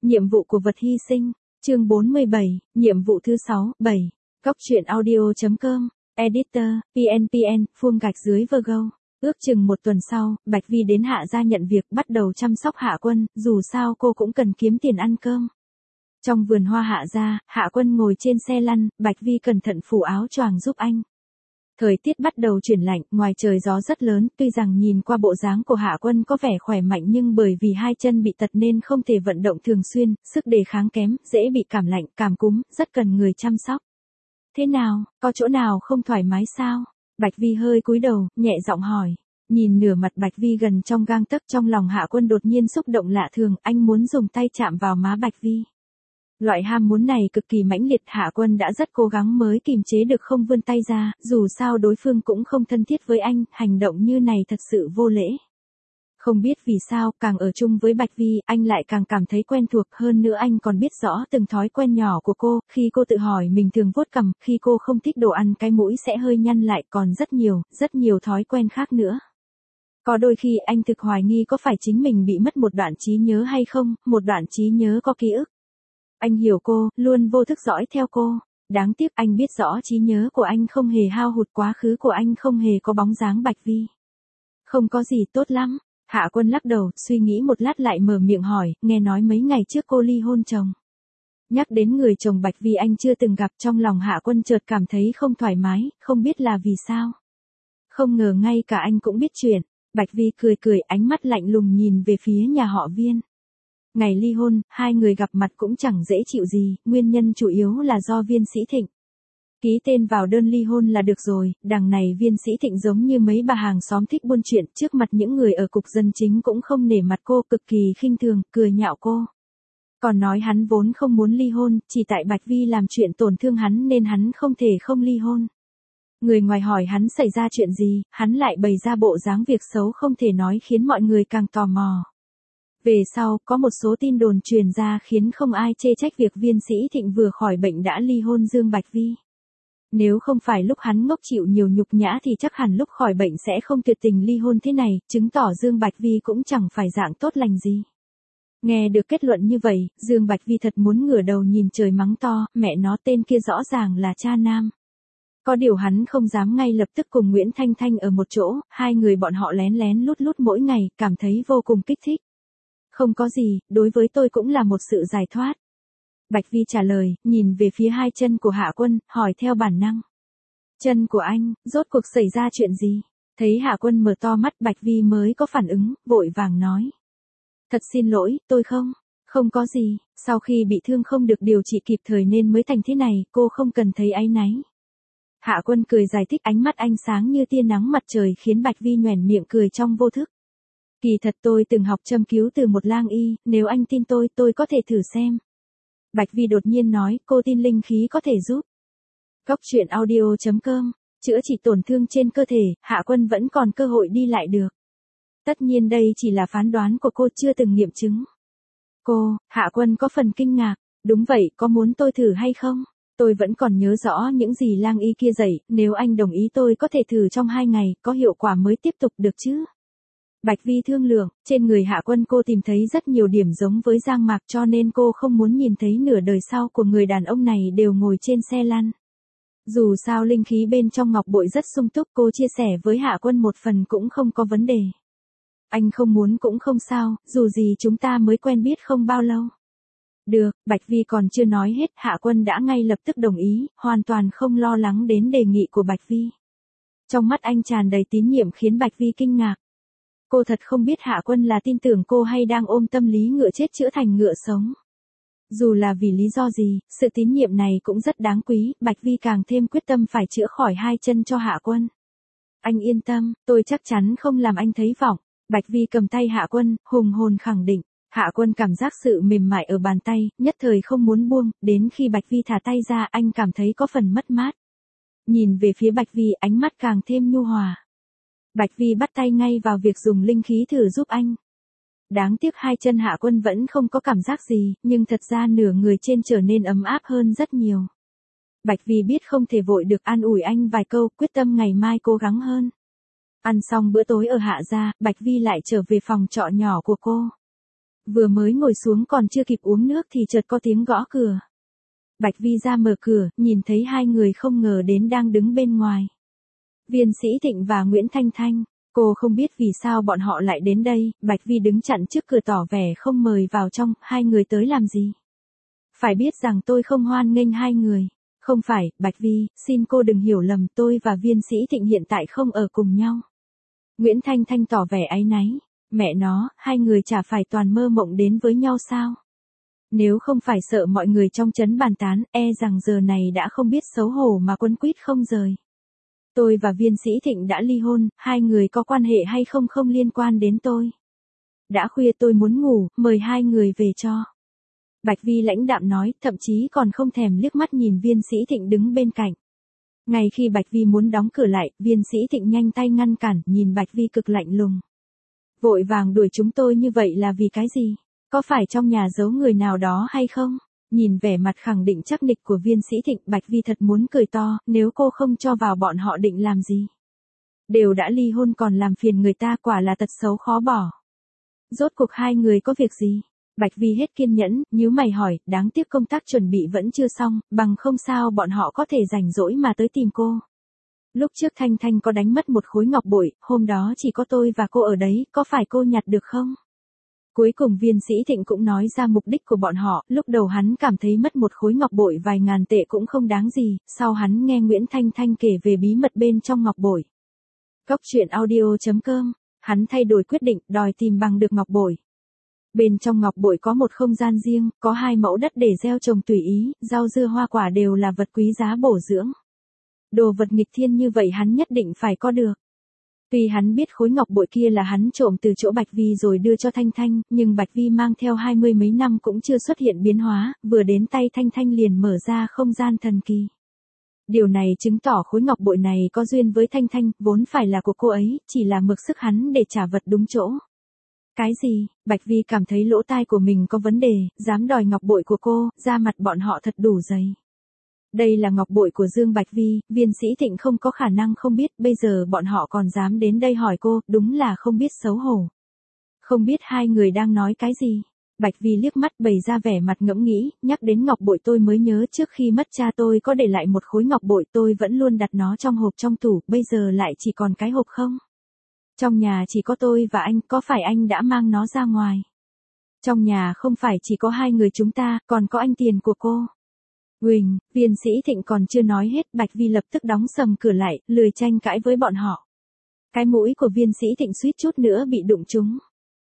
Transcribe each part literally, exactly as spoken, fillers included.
Nhiệm vụ của vật hy sinh, chương bốn mươi bảy, nhiệm vụ thứ sáu, bảy. Góc truyện audio.com, Editor, pê en pê en, Phương gạch dưới Virgo. Ước chừng một tuần sau, Bạch Vi đến Hạ gia nhận việc bắt đầu chăm sóc Hạ Quân, dù sao cô cũng cần kiếm tiền ăn cơm. Trong vườn hoa Hạ gia, Hạ Quân ngồi trên xe lăn, Bạch Vi cẩn thận phủ áo choàng giúp anh. Thời tiết bắt đầu chuyển lạnh, ngoài trời gió rất lớn, tuy rằng nhìn qua bộ dáng của Hạ Quân có vẻ khỏe mạnh nhưng bởi vì hai chân bị tật nên không thể vận động thường xuyên, sức đề kháng kém, dễ bị cảm lạnh, cảm cúm, rất cần người chăm sóc. Thế nào, có chỗ nào không thoải mái sao? Bạch Vi hơi cúi đầu, nhẹ giọng hỏi. Nhìn nửa mặt Bạch Vi gần trong gang tấc, trong lòng Hạ Quân đột nhiên xúc động lạ thường, anh muốn dùng tay chạm vào má Bạch Vi. Loại ham muốn này cực kỳ mãnh liệt, Hạ Quân đã rất cố gắng mới kìm chế được không vươn tay ra, dù sao đối phương cũng không thân thiết với anh, hành động như này thật sự vô lễ. Không biết vì sao, càng ở chung với Bạch Vi, anh lại càng cảm thấy quen thuộc, hơn nữa anh còn biết rõ từng thói quen nhỏ của cô, khi cô tự hỏi mình thường vuốt cằm, khi cô không thích đồ ăn cái mũi sẽ hơi nhăn lại, còn rất nhiều, rất nhiều thói quen khác nữa. Có đôi khi anh thực hoài nghi có phải chính mình bị mất một đoạn trí nhớ hay không, một đoạn trí nhớ có ký ức. Anh hiểu cô, luôn vô thức dõi theo cô. Đáng tiếc anh biết rõ trí nhớ của anh không hề hao hụt, quá khứ của anh không hề có bóng dáng Bạch Vi. Không có gì tốt lắm. Hạ Quân lắc đầu, suy nghĩ một lát lại mở miệng hỏi, nghe nói mấy ngày trước cô ly hôn chồng. Nhắc đến người chồng Bạch Vi anh chưa từng gặp, trong lòng Hạ Quân chợt cảm thấy không thoải mái, không biết là vì sao. Không ngờ ngay cả anh cũng biết chuyện. Bạch Vi cười cười, ánh mắt lạnh lùng nhìn về phía nhà họ Viên. Ngày ly hôn, hai người gặp mặt cũng chẳng dễ chịu gì, nguyên nhân chủ yếu là do Viên Sĩ Thịnh. Ký tên vào đơn ly hôn là được rồi, đằng này Viên Sĩ Thịnh giống như mấy bà hàng xóm thích buôn chuyện, trước mặt những người ở cục dân chính cũng không nể mặt cô, cực kỳ khinh thường, cười nhạo cô. Còn nói hắn vốn không muốn ly hôn, chỉ tại Bạch Vi làm chuyện tổn thương hắn nên hắn không thể không ly hôn. Người ngoài hỏi hắn xảy ra chuyện gì, hắn lại bày ra bộ dáng việc xấu không thể nói khiến mọi người càng tò mò. Về sau, có một số tin đồn truyền ra khiến không ai chê trách việc Viên Sĩ Thịnh vừa khỏi bệnh đã ly hôn Dương Bạch Vi. Nếu không phải lúc hắn ngốc chịu nhiều nhục nhã thì chắc hẳn lúc khỏi bệnh sẽ không tuyệt tình ly hôn thế này, chứng tỏ Dương Bạch Vi cũng chẳng phải dạng tốt lành gì. Nghe được kết luận như vậy, Dương Bạch Vi thật muốn ngửa đầu nhìn trời mắng to, mẹ nó tên kia rõ ràng là cha nam. Có điều hắn không dám ngay lập tức cùng Nguyễn Thanh Thanh ở một chỗ, hai người bọn họ lén lén lút lút mỗi ngày, cảm thấy vô cùng kích thích. Không có gì, đối với tôi cũng là một sự giải thoát. Bạch Vi trả lời, nhìn về phía hai chân của Hạ Quân, hỏi theo bản năng. Chân của anh, rốt cuộc xảy ra chuyện gì? Thấy Hạ Quân mở to mắt, Bạch Vi mới có phản ứng, vội vàng nói. Thật xin lỗi, tôi không, không có gì, sau khi bị thương không được điều trị kịp thời nên mới thành thế này, cô không cần thấy áy náy. Hạ Quân cười giải thích, ánh mắt anh sáng như tia nắng mặt trời khiến Bạch Vi nhoẻn miệng cười trong vô thức. Kỳ thật tôi từng học châm cứu từ một lang y, nếu anh tin tôi, tôi có thể thử xem. Bạch Vi đột nhiên nói, cô tin linh khí có thể giúp. Góc truyện audio.com, chữa trị tổn thương trên cơ thể, Hạ Quân vẫn còn cơ hội đi lại được. Tất nhiên đây chỉ là phán đoán của cô, chưa từng nghiệm chứng. Cô, Hạ Quân có phần kinh ngạc, đúng vậy, có muốn tôi thử hay không? Tôi vẫn còn nhớ rõ những gì lang y kia dạy, nếu anh đồng ý tôi có thể thử trong hai ngày, có hiệu quả mới tiếp tục được chứ? Bạch Vi thương lượng, trên người Hạ Quân cô tìm thấy rất nhiều điểm giống với Giang Mạc cho nên cô không muốn nhìn thấy nửa đời sau của người đàn ông này đều ngồi trên xe lăn. Dù sao linh khí bên trong ngọc bội rất sung túc, cô chia sẻ với Hạ Quân một phần cũng không có vấn đề. Anh không muốn cũng không sao, dù gì chúng ta mới quen biết không bao lâu. Được, Bạch Vi còn chưa nói hết, Hạ Quân đã ngay lập tức đồng ý, hoàn toàn không lo lắng đến đề nghị của Bạch Vi. Trong mắt anh tràn đầy tín nhiệm khiến Bạch Vi kinh ngạc. Cô thật không biết Hạ Quân là tin tưởng cô hay đang ôm tâm lý ngựa chết chữa thành ngựa sống. Dù là vì lý do gì, sự tín nhiệm này cũng rất đáng quý, Bạch Vi càng thêm quyết tâm phải chữa khỏi hai chân cho Hạ Quân. Anh yên tâm, tôi chắc chắn không làm anh thấy vọng. Bạch Vi cầm tay Hạ Quân, hùng hồn khẳng định. Hạ Quân cảm giác sự mềm mại ở bàn tay, nhất thời không muốn buông, đến khi Bạch Vi thả tay ra anh cảm thấy có phần mất mát. Nhìn về phía Bạch Vi, ánh mắt càng thêm nhu hòa. Bạch Vi bắt tay ngay vào việc dùng linh khí thử giúp anh. Đáng tiếc hai chân Hạ Quân vẫn không có cảm giác gì, nhưng thật ra nửa người trên trở nên ấm áp hơn rất nhiều. Bạch Vi biết không thể vội được, an ủi anh vài câu, quyết tâm ngày mai cố gắng hơn. Ăn xong bữa tối ở Hạ gia, Bạch Vi lại trở về phòng trọ nhỏ của cô. Vừa mới ngồi xuống còn chưa kịp uống nước thì chợt có tiếng gõ cửa. Bạch Vi ra mở cửa, nhìn thấy hai người không ngờ đến đang đứng bên ngoài. Viên Sĩ Thịnh và Nguyễn Thanh Thanh. Cô không biết vì sao bọn họ lại đến đây, Bạch Vi đứng chặn trước cửa tỏ vẻ không mời vào trong, hai người tới làm gì? Phải biết rằng tôi không hoan nghênh hai người. Không phải, Bạch Vi, xin cô đừng hiểu lầm, tôi và Viên Sĩ Thịnh hiện tại không ở cùng nhau. Nguyễn Thanh Thanh tỏ vẻ áy náy. Mẹ nó, hai người chả phải toàn mơ mộng đến với nhau sao? Nếu không phải sợ mọi người trong trấn bàn tán, e rằng giờ này đã không biết xấu hổ mà quấn quýt không rời. Tôi và Viên Sĩ Thịnh đã ly hôn, hai người có quan hệ hay không không liên quan đến tôi. Đã khuya tôi muốn ngủ, mời hai người về cho. Bạch Vi lãnh đạm nói, thậm chí còn không thèm liếc mắt nhìn Viên Sĩ Thịnh đứng bên cạnh. Ngay khi Bạch Vi muốn đóng cửa lại, Viên Sĩ Thịnh nhanh tay ngăn cản, nhìn Bạch Vi cực lạnh lùng. Vội vàng đuổi chúng tôi như vậy là vì cái gì? Có phải trong nhà giấu người nào đó hay không? Nhìn vẻ mặt khẳng định chắc nịch của Viên Sĩ Thịnh, Bạch Vi thật muốn cười to, nếu cô không cho vào bọn họ định làm gì? Đều đã ly hôn còn làm phiền người ta, quả là tật xấu khó bỏ. Rốt cuộc hai người có việc gì? Bạch Vi hết kiên nhẫn, nhíu mày hỏi, đáng tiếc công tác chuẩn bị vẫn chưa xong, bằng không sao bọn họ có thể rảnh rỗi mà tới tìm cô. Lúc trước Thanh Thanh có đánh mất một khối ngọc bội, hôm đó chỉ có tôi và cô ở đấy, có phải cô nhặt được không? Cuối cùng Viên Sĩ Thịnh cũng nói ra mục đích của bọn họ, lúc đầu hắn cảm thấy mất một khối ngọc bội vài ngàn tệ cũng không đáng gì, sau hắn nghe Nguyễn Thanh Thanh kể về bí mật bên trong ngọc bội. Cốc truyện audio chấm com, hắn thay đổi quyết định, đòi tìm bằng được ngọc bội. Bên trong ngọc bội có một không gian riêng, có hai mẫu đất để gieo trồng tùy ý, rau dưa hoa quả đều là vật quý giá bổ dưỡng. Đồ vật nghịch thiên như vậy hắn nhất định phải có được. Tuy hắn biết khối ngọc bội kia là hắn trộm từ chỗ Bạch Vi rồi đưa cho Thanh Thanh, nhưng Bạch Vi mang theo hai mươi mấy năm cũng chưa xuất hiện biến hóa, vừa đến tay Thanh Thanh liền mở ra không gian thần kỳ. Điều này chứng tỏ khối ngọc bội này có duyên với Thanh Thanh, vốn phải là của cô ấy, chỉ là mượn sức hắn để trả vật đúng chỗ. Cái gì? Bạch Vi cảm thấy lỗ tai của mình có vấn đề, dám đòi ngọc bội của cô, da mặt bọn họ thật đủ dày. Đây là ngọc bội của Dương Bạch Vi, Viên Sĩ Thịnh không có khả năng không biết, bây giờ bọn họ còn dám đến đây hỏi cô, đúng là không biết xấu hổ. Không biết hai người đang nói cái gì? Bạch Vi liếc mắt bày ra vẻ mặt ngẫm nghĩ, nhắc đến ngọc bội tôi mới nhớ trước khi mất cha tôi có để lại một khối ngọc bội, tôi vẫn luôn đặt nó trong hộp trong tủ, bây giờ lại chỉ còn cái hộp không? Trong nhà chỉ có tôi và anh, có phải anh đã mang nó ra ngoài? Trong nhà không phải chỉ có hai người chúng ta, còn có anh tiền của cô. Huỳnh, Viên Sĩ Thịnh còn chưa nói hết, Bạch Vi lập tức đóng sầm cửa lại, lười tranh cãi với bọn họ. Cái mũi của Viên Sĩ Thịnh suýt chút nữa bị đụng trúng.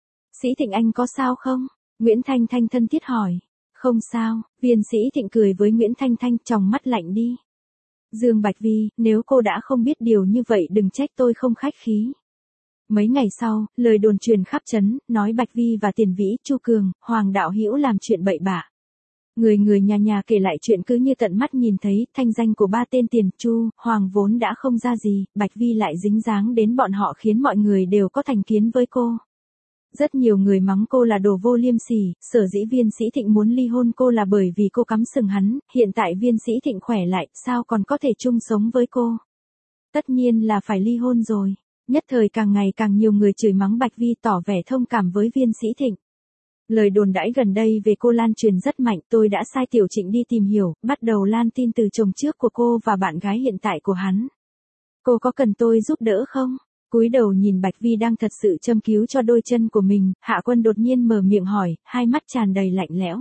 Sĩ Thịnh anh có sao không? Nguyễn Thanh Thanh thân thiết hỏi. Không sao, Viên Sĩ Thịnh cười với Nguyễn Thanh Thanh, tròng mắt lạnh đi. Dương Bạch Vi, nếu cô đã không biết điều như vậy đừng trách tôi không khách khí. Mấy ngày sau, lời đồn truyền khắp trấn, nói Bạch Vi và Tiền Vĩ, Chu Cường, Hoàng Đạo Hữu làm chuyện bậy bạ. Người người nhà nhà kể lại chuyện cứ như tận mắt nhìn thấy, thanh danh của ba tên Tiền, Chu, Hoàng vốn đã không ra gì, Bạch Vi lại dính dáng đến bọn họ khiến mọi người đều có thành kiến với cô. Rất nhiều người mắng cô là đồ vô liêm sỉ, sở dĩ Viên Sĩ Thịnh muốn ly hôn cô là bởi vì cô cắm sừng hắn, hiện tại Viên Sĩ Thịnh khỏe lại, sao còn có thể chung sống với cô? Tất nhiên là phải ly hôn rồi. Nhất thời càng ngày càng nhiều người chửi mắng Bạch Vi tỏ vẻ thông cảm với Viên Sĩ Thịnh. Lời đồn đãi gần đây về cô lan truyền rất mạnh, tôi đã sai Tiểu Trịnh đi tìm hiểu, bắt đầu lan tin từ chồng trước của cô và bạn gái hiện tại của hắn. Cô có cần tôi giúp đỡ không? Cúi đầu nhìn Bạch Vi đang thật sự châm cứu cho đôi chân của mình, Hạ Quân đột nhiên mở miệng hỏi, hai mắt tràn đầy lạnh lẽo.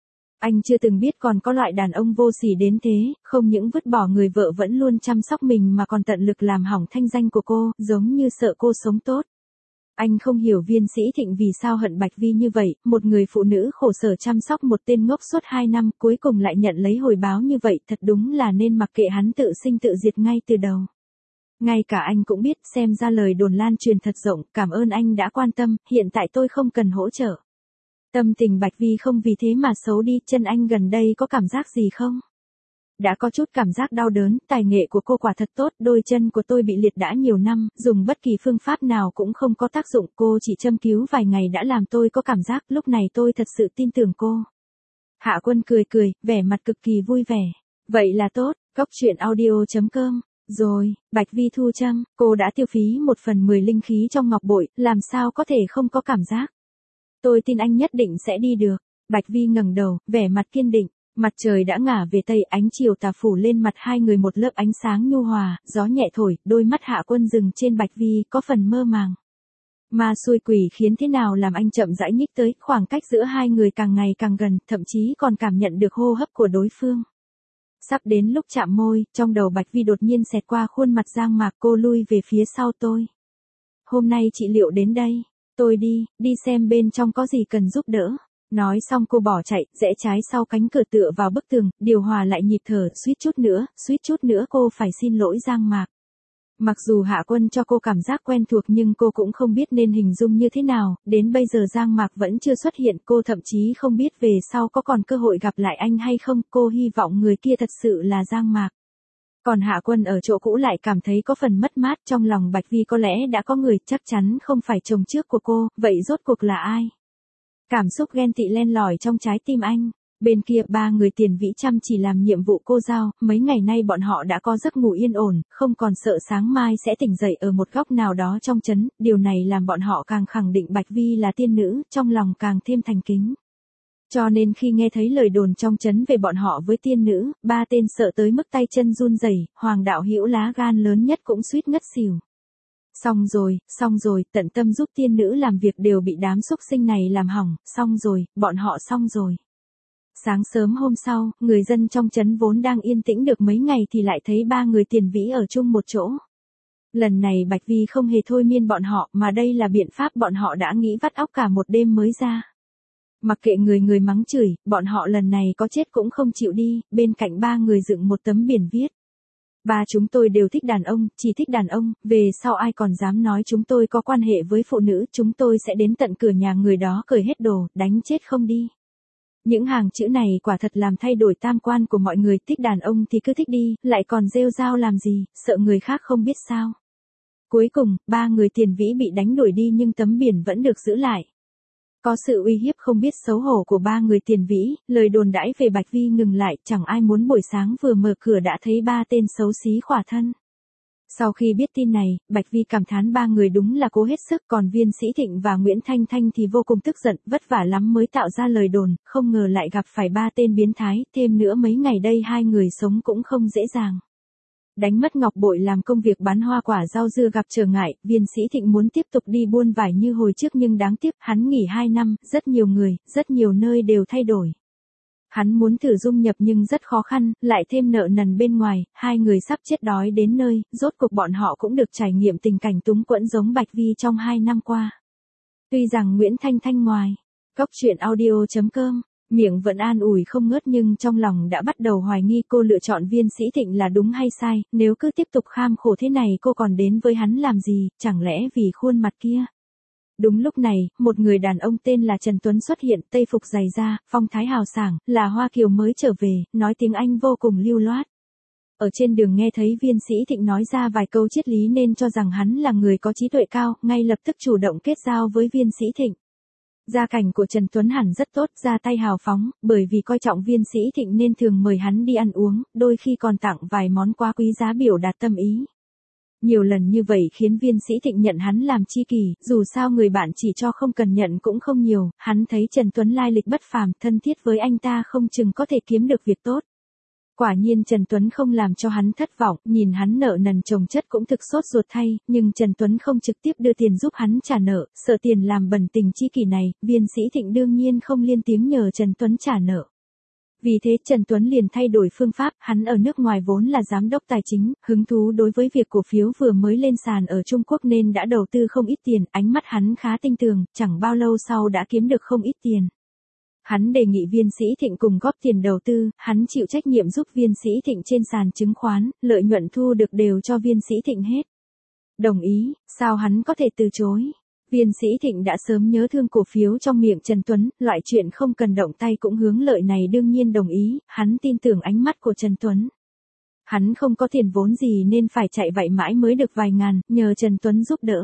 Anh chưa từng biết còn có loại đàn ông vô sỉ đến thế, không những vứt bỏ người vợ vẫn luôn chăm sóc mình mà còn tận lực làm hỏng thanh danh của cô, giống như sợ cô sống tốt. Anh không hiểu Viên Sĩ Thịnh vì sao hận Bạch Vi như vậy, một người phụ nữ khổ sở chăm sóc một tên ngốc suốt hai năm cuối cùng lại nhận lấy hồi báo như vậy, thật đúng là nên mặc kệ hắn tự sinh tự diệt ngay từ đầu. Ngay cả anh cũng biết, xem ra lời đồn lan truyền thật rộng, cảm ơn anh đã quan tâm, hiện tại tôi không cần hỗ trợ. Tâm tình Bạch Vi không vì thế mà xấu đi, chân anh gần đây có cảm giác gì không? Đã có chút cảm giác đau đớn, tài nghệ của cô quả thật tốt, đôi chân của tôi bị liệt đã nhiều năm, dùng bất kỳ phương pháp nào cũng không có tác dụng, cô chỉ châm cứu vài ngày đã làm tôi có cảm giác, lúc này tôi thật sự tin tưởng cô. Hạ Quân cười cười, vẻ mặt cực kỳ vui vẻ. Vậy là tốt, cốc truyện audio chấm com. Rồi, Bạch Vi thu châm, cô đã tiêu phí một phần mười linh khí trong ngọc bội, làm sao có thể không có cảm giác. Tôi tin anh nhất định sẽ đi được. Bạch Vi ngẩng đầu, vẻ mặt kiên định. Mặt trời đã ngả về tây, ánh chiều tà phủ lên mặt hai người một lớp ánh sáng nhu hòa, gió nhẹ thổi, đôi mắt Hạ Quân dừng trên Bạch Vi, có phần mơ màng. Ma xui quỷ khiến thế nào làm anh chậm rãi nhích tới, khoảng cách giữa hai người càng ngày càng gần, thậm chí còn cảm nhận được hô hấp của đối phương. Sắp đến lúc chạm môi, trong đầu Bạch Vi đột nhiên xẹt qua khuôn mặt Giang Mạc, cô lui về phía sau tôi. Hôm nay chị liệu đến đây, tôi đi, đi xem bên trong có gì cần giúp đỡ. Nói xong cô bỏ chạy, rẽ trái sau cánh cửa tựa vào bức tường, điều hòa lại nhịp thở, suýt chút nữa, suýt chút nữa cô phải xin lỗi Giang Mạc. Mặc dù Hạ Quân cho cô cảm giác quen thuộc nhưng cô cũng không biết nên hình dung như thế nào, đến bây giờ Giang Mạc vẫn chưa xuất hiện, cô thậm chí không biết về sau có còn cơ hội gặp lại anh hay không, cô hy vọng người kia thật sự là Giang Mạc. Còn Hạ Quân ở chỗ cũ lại cảm thấy có phần mất mát, trong lòng Bạch Vi có lẽ đã có người, chắc chắn không phải chồng trước của cô, vậy rốt cuộc là ai? Cảm xúc ghen tị len lỏi trong trái tim anh. Bên kia ba người Tiền Vĩ chăm chỉ làm nhiệm vụ cô giao, mấy ngày nay bọn họ đã có giấc ngủ yên ổn, không còn sợ sáng mai sẽ tỉnh dậy ở một góc nào đó trong trấn, điều này làm bọn họ càng khẳng định Bạch Vi là tiên nữ, trong lòng càng thêm thành kính. Cho nên khi nghe thấy lời đồn trong trấn về bọn họ với tiên nữ, ba tên sợ tới mức tay chân run rẩy, Hoàng Đạo Hữu lá gan lớn nhất cũng suýt ngất xỉu. Xong rồi, xong rồi, tận tâm giúp tiên nữ làm việc đều bị đám xúc sinh này làm hỏng, xong rồi, bọn họ xong rồi. Sáng sớm hôm sau, người dân trong trấn vốn đang yên tĩnh được mấy ngày thì lại thấy ba người Tiền Vĩ ở chung một chỗ. Lần này Bạch Vi không hề thôi miên bọn họ, mà đây là biện pháp bọn họ đã nghĩ vắt óc cả một đêm mới ra. Mặc kệ người người mắng chửi, bọn họ lần này có chết cũng không chịu đi, bên cạnh ba người dựng một tấm biển viết. Ba chúng tôi đều thích đàn ông, chỉ thích đàn ông, về sau ai còn dám nói chúng tôi có quan hệ với phụ nữ, chúng tôi sẽ đến tận cửa nhà người đó cởi hết đồ, đánh chết không đi. Những hàng chữ này quả thật làm thay đổi tam quan của mọi người, thích đàn ông thì cứ thích đi, lại còn rêu rao làm gì, sợ người khác không biết sao. Cuối cùng, ba người Tiền Vĩ bị đánh đuổi đi nhưng tấm biển vẫn được giữ lại. Có sự uy hiếp không biết xấu hổ của ba người Tiền Vĩ, lời đồn đãi về Bạch Vi ngừng lại, chẳng ai muốn buổi sáng vừa mở cửa đã thấy ba tên xấu xí khỏa thân. Sau khi biết tin này, Bạch Vi cảm thán ba người đúng là cố hết sức, còn Viên Sĩ Thịnh và Nguyễn Thanh Thanh thì vô cùng tức giận, vất vả lắm mới tạo ra lời đồn, không ngờ lại gặp phải ba tên biến thái, thêm nữa mấy ngày đây hai người sống cũng không dễ dàng. Đánh mất ngọc bội làm công việc bán hoa quả rau dưa gặp trở ngại, Viên Sĩ Thịnh muốn tiếp tục đi buôn vải như hồi trước nhưng đáng tiếc, hắn nghỉ hai năm, rất nhiều người, rất nhiều nơi đều thay đổi. Hắn muốn thử dung nhập nhưng rất khó khăn, lại thêm nợ nần bên ngoài, hai người sắp chết đói đến nơi, rốt cuộc bọn họ cũng được trải nghiệm tình cảnh túng quẫn giống Bạch Vi trong hai năm qua. Tuy rằng Nguyễn Thanh Thanh ngoài, góc truyện audio chấm com, miệng vẫn an ủi không ngớt nhưng trong lòng đã bắt đầu hoài nghi cô lựa chọn Viên Sĩ Thịnh là đúng hay sai, nếu cứ tiếp tục kham khổ thế này cô còn đến với hắn làm gì, chẳng lẽ vì khuôn mặt kia. Đúng lúc này, một người đàn ông tên là Trần Tuấn xuất hiện, tây phục dày da, phong thái hào sảng, là Hoa Kiều mới trở về, nói tiếng Anh vô cùng lưu loát. Ở trên đường nghe thấy Viên Sĩ Thịnh nói ra vài câu triết lý nên cho rằng hắn là người có trí tuệ cao, ngay lập tức chủ động kết giao với Viên Sĩ Thịnh. Gia cảnh của Trần Tuấn hẳn rất tốt, ra tay hào phóng, bởi vì coi trọng Viên Sĩ Thịnh nên thường mời hắn đi ăn uống, đôi khi còn tặng vài món quá quý giá biểu đạt tâm ý. Nhiều lần như vậy khiến Viên Sĩ Thịnh nhận hắn làm tri kỷ, dù sao người bạn chỉ cho không cần nhận cũng không nhiều, hắn thấy Trần Tuấn lai lịch bất phàm, thân thiết với anh ta không chừng có thể kiếm được việc tốt. Quả nhiên Trần Tuấn không làm cho hắn thất vọng, nhìn hắn nợ nần chồng chất cũng thực sốt ruột thay, nhưng Trần Tuấn không trực tiếp đưa tiền giúp hắn trả nợ, sợ tiền làm bẩn tình tri kỷ này, Viên Sĩ Thịnh đương nhiên không liên tiếng nhờ Trần Tuấn trả nợ. Vì thế Trần Tuấn liền thay đổi phương pháp, hắn ở nước ngoài vốn là giám đốc tài chính, hứng thú đối với việc cổ phiếu vừa mới lên sàn ở Trung Quốc nên đã đầu tư không ít tiền, ánh mắt hắn khá tinh tường, chẳng bao lâu sau đã kiếm được không ít tiền. Hắn đề nghị Viên Sĩ Thịnh cùng góp tiền đầu tư, hắn chịu trách nhiệm giúp Viên Sĩ Thịnh trên sàn chứng khoán, lợi nhuận thu được đều cho Viên Sĩ Thịnh hết. Đồng ý, sao hắn có thể từ chối? Viên Sĩ Thịnh đã sớm nhớ thương cổ phiếu trong miệng Trần Tuấn, loại chuyện không cần động tay cũng hướng lợi này đương nhiên đồng ý, hắn tin tưởng ánh mắt của Trần Tuấn. Hắn không có tiền vốn gì nên phải chạy vậy mãi mới được vài ngàn, nhờ Trần Tuấn giúp đỡ.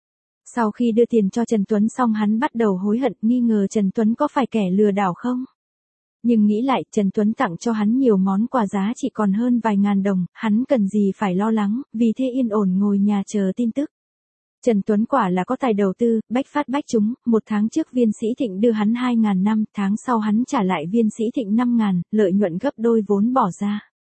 Sau khi đưa tiền cho Trần Tuấn xong hắn bắt đầu hối hận, nghi ngờ Trần Tuấn có phải kẻ lừa đảo không? Nhưng nghĩ lại, Trần Tuấn tặng cho hắn nhiều món quà giá chỉ còn hơn vài ngàn đồng, hắn cần gì phải lo lắng, vì thế yên ổn ngồi nhà chờ tin tức. Trần Tuấn quả là có tài đầu tư, bách phát bách trúng, một tháng trước Viên Sĩ Thịnh đưa hắn hai ngàn năm, tháng sau hắn trả lại Viên Sĩ Thịnh năm ngàn, lợi nhuận gấp đôi vốn bỏ ra.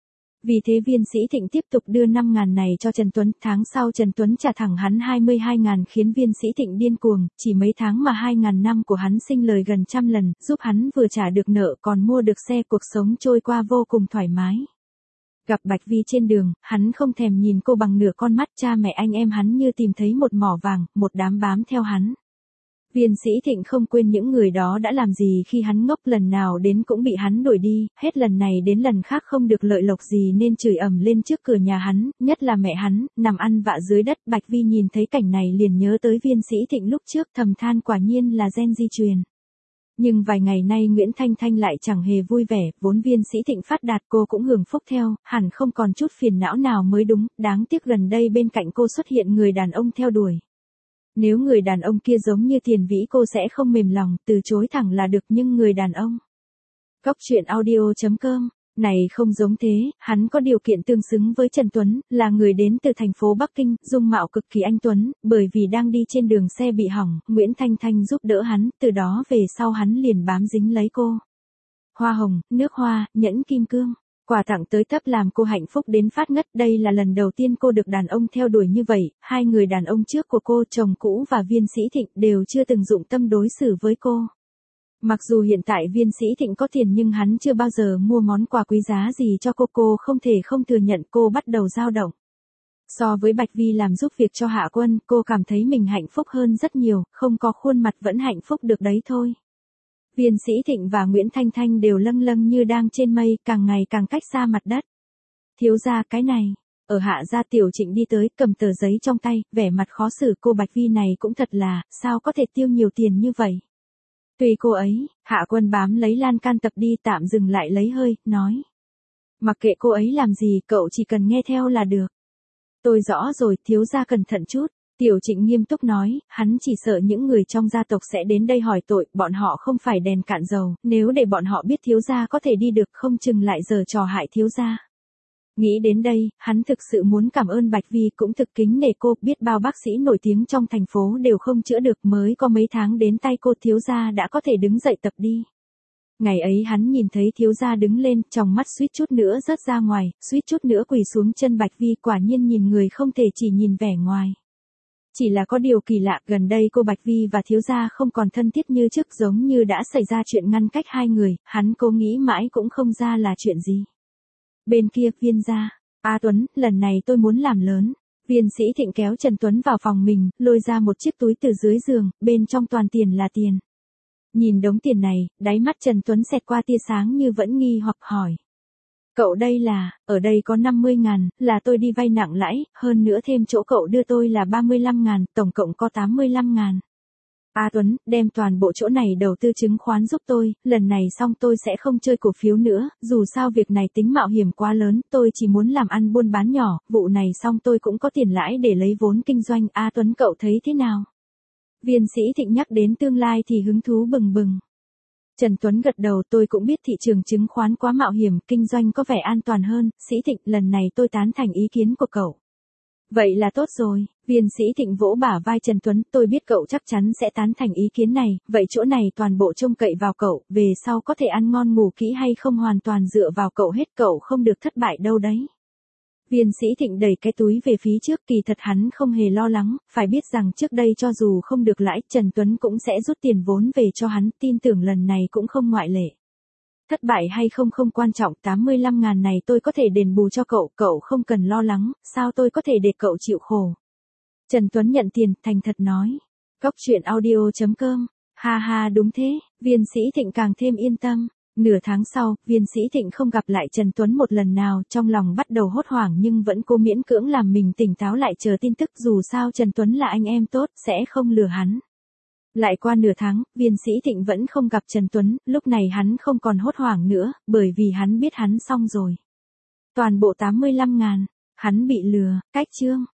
Vì thế Viên Sĩ Thịnh tiếp tục đưa năm ngàn này cho Trần Tuấn, tháng sau Trần Tuấn trả thẳng hắn hai mươi hai ngàn khiến Viên Sĩ Thịnh điên cuồng, chỉ mấy tháng mà hai ngàn năm của hắn sinh lời gần trăm lần, giúp hắn vừa trả được nợ còn mua được xe, cuộc sống trôi qua vô cùng thoải mái. Gặp Bạch Vi trên đường, hắn không thèm nhìn cô bằng nửa con mắt, cha mẹ anh em hắn như tìm thấy một mỏ vàng, một đám bám theo hắn. Viên Sĩ Thịnh không quên những người đó đã làm gì khi hắn ngốc, lần nào đến cũng bị hắn đuổi đi, hết lần này đến lần khác không được lợi lộc gì nên chửi ầm lên trước cửa nhà hắn, nhất là mẹ hắn, nằm ăn vạ dưới đất. Bạch Vi nhìn thấy cảnh này liền nhớ tới Viên Sĩ Thịnh lúc trước, thầm than quả nhiên là gen di truyền. Nhưng vài ngày nay Nguyễn Thanh Thanh lại chẳng hề vui vẻ, vốn Viên Sĩ Thịnh phát đạt cô cũng hưởng phúc theo, hẳn không còn chút phiền não nào mới đúng, đáng tiếc gần đây bên cạnh cô xuất hiện người đàn ông theo đuổi. Nếu người đàn ông kia giống như Tiền Vĩ cô sẽ không mềm lòng, từ chối thẳng là được, nhưng người đàn ông. Góc truyện audio chấm com này không giống thế, hắn có điều kiện tương xứng với Trần Tuấn, là người đến từ thành phố Bắc Kinh, dung mạo cực kỳ anh tuấn, bởi vì đang đi trên đường xe bị hỏng, Nguyễn Thanh Thanh giúp đỡ hắn, từ đó về sau hắn liền bám dính lấy cô. Hoa hồng, nước hoa, nhẫn kim cương, quà tặng tới tấp làm cô hạnh phúc đến phát ngất, đây là lần đầu tiên cô được đàn ông theo đuổi như vậy, hai người đàn ông trước của cô, chồng cũ và Viên Sĩ Thịnh đều chưa từng dụng tâm đối xử với cô. Mặc dù hiện tại Viên Sĩ Thịnh có tiền nhưng hắn chưa bao giờ mua món quà quý giá gì cho cô, cô không thể không thừa nhận, cô bắt đầu dao động. So với Bạch Vi làm giúp việc cho Hạ Quân, cô cảm thấy mình hạnh phúc hơn rất nhiều, không có khuôn mặt vẫn hạnh phúc được đấy thôi. Viên Sĩ Thịnh và Nguyễn Thanh Thanh đều lâng lâng như đang trên mây, càng ngày càng cách xa mặt đất. Thiếu gia cái này, ở Hạ gia Tiểu Trịnh đi tới, cầm tờ giấy trong tay, vẻ mặt khó xử, cô Bạch Vi này cũng thật là, sao có thể tiêu nhiều tiền như vậy. Tùy cô ấy, Hạ Quân bám lấy lan can tập đi, tạm dừng lại lấy hơi, nói. Mặc kệ cô ấy làm gì, cậu chỉ cần nghe theo là được. Tôi rõ rồi, thiếu gia cẩn thận chút. Tiểu Trịnh nghiêm túc nói, hắn chỉ sợ những người trong gia tộc sẽ đến đây hỏi tội, bọn họ không phải đèn cạn dầu, nếu để bọn họ biết thiếu gia có thể đi được không chừng lại giở trò hại thiếu gia. Nghĩ đến đây, hắn thực sự muốn cảm ơn Bạch Vi, cũng thực kính nể cô, biết bao bác sĩ nổi tiếng trong thành phố đều không chữa được, mới có mấy tháng đến tay cô thiếu gia đã có thể đứng dậy tập đi. Ngày ấy hắn nhìn thấy thiếu gia đứng lên, trong mắt suýt chút nữa rớt ra ngoài, suýt chút nữa quỳ xuống chân Bạch Vi, quả nhiên nhìn người không thể chỉ nhìn vẻ ngoài. Chỉ là có điều kỳ lạ, gần đây cô Bạch Vi và thiếu gia không còn thân thiết như trước, giống như đã xảy ra chuyện ngăn cách hai người, hắn cố nghĩ mãi cũng không ra là chuyện gì. Bên kia, Viên gia, A Tuấn, lần này tôi muốn làm lớn. Viên Sĩ Thịnh kéo Trần Tuấn vào phòng mình, lôi ra một chiếc túi từ dưới giường, bên trong toàn tiền là tiền. Nhìn đống tiền này, đáy mắt Trần Tuấn xẹt qua tia sáng như vẫn nghi hoặc hỏi. Cậu đây là, ở đây có năm mươi ngàn, là tôi đi vay nặng lãi, hơn nữa thêm chỗ cậu đưa tôi là ba mươi lăm ngàn, tổng cộng có tám mươi lăm ngàn. A Tuấn, đem toàn bộ chỗ này đầu tư chứng khoán giúp tôi, lần này xong tôi sẽ không chơi cổ phiếu nữa, dù sao việc này tính mạo hiểm quá lớn, tôi chỉ muốn làm ăn buôn bán nhỏ, vụ này xong tôi cũng có tiền lãi để lấy vốn kinh doanh. A Tuấn cậu thấy thế nào? Viên Sĩ Thịnh nhắc đến tương lai thì hứng thú bừng bừng. Trần Tuấn gật đầu, tôi cũng biết thị trường chứng khoán quá mạo hiểm, kinh doanh có vẻ an toàn hơn. Sĩ Thịnh, lần này tôi tán thành ý kiến của cậu. Vậy là tốt rồi, Viên Sĩ Thịnh vỗ bả vai Trần Tuấn, tôi biết cậu chắc chắn sẽ tán thành ý kiến này, vậy chỗ này toàn bộ trông cậy vào cậu, về sau có thể ăn ngon ngủ kỹ hay không hoàn toàn dựa vào cậu hết, cậu không được thất bại đâu đấy. Viên Sĩ Thịnh đẩy cái túi về phía trước, kỳ thật hắn không hề lo lắng, phải biết rằng trước đây cho dù không được lãi, Trần Tuấn cũng sẽ rút tiền vốn về cho hắn, tin tưởng lần này cũng không ngoại lệ. Thất bại hay không không quan trọng, tám mươi lăm ngàn này tôi có thể đền bù cho cậu, cậu không cần lo lắng, sao tôi có thể để cậu chịu khổ. Trần Tuấn nhận tiền, thành thật nói. Góc truyện audio chấm com, ha ha đúng thế, Viên Sĩ Thịnh càng thêm yên tâm. Nửa tháng sau, Viên Sĩ Thịnh không gặp lại Trần Tuấn một lần nào, trong lòng bắt đầu hốt hoảng nhưng vẫn cố miễn cưỡng làm mình tỉnh táo lại chờ tin tức, dù sao Trần Tuấn là anh em tốt, sẽ không lừa hắn. Lại qua nửa tháng, Viên Sĩ Thịnh vẫn không gặp Trần Tuấn, lúc này hắn không còn hốt hoảng nữa, bởi vì hắn biết hắn xong rồi. Toàn bộ tám mươi lăm ngàn, hắn bị lừa, cách chương.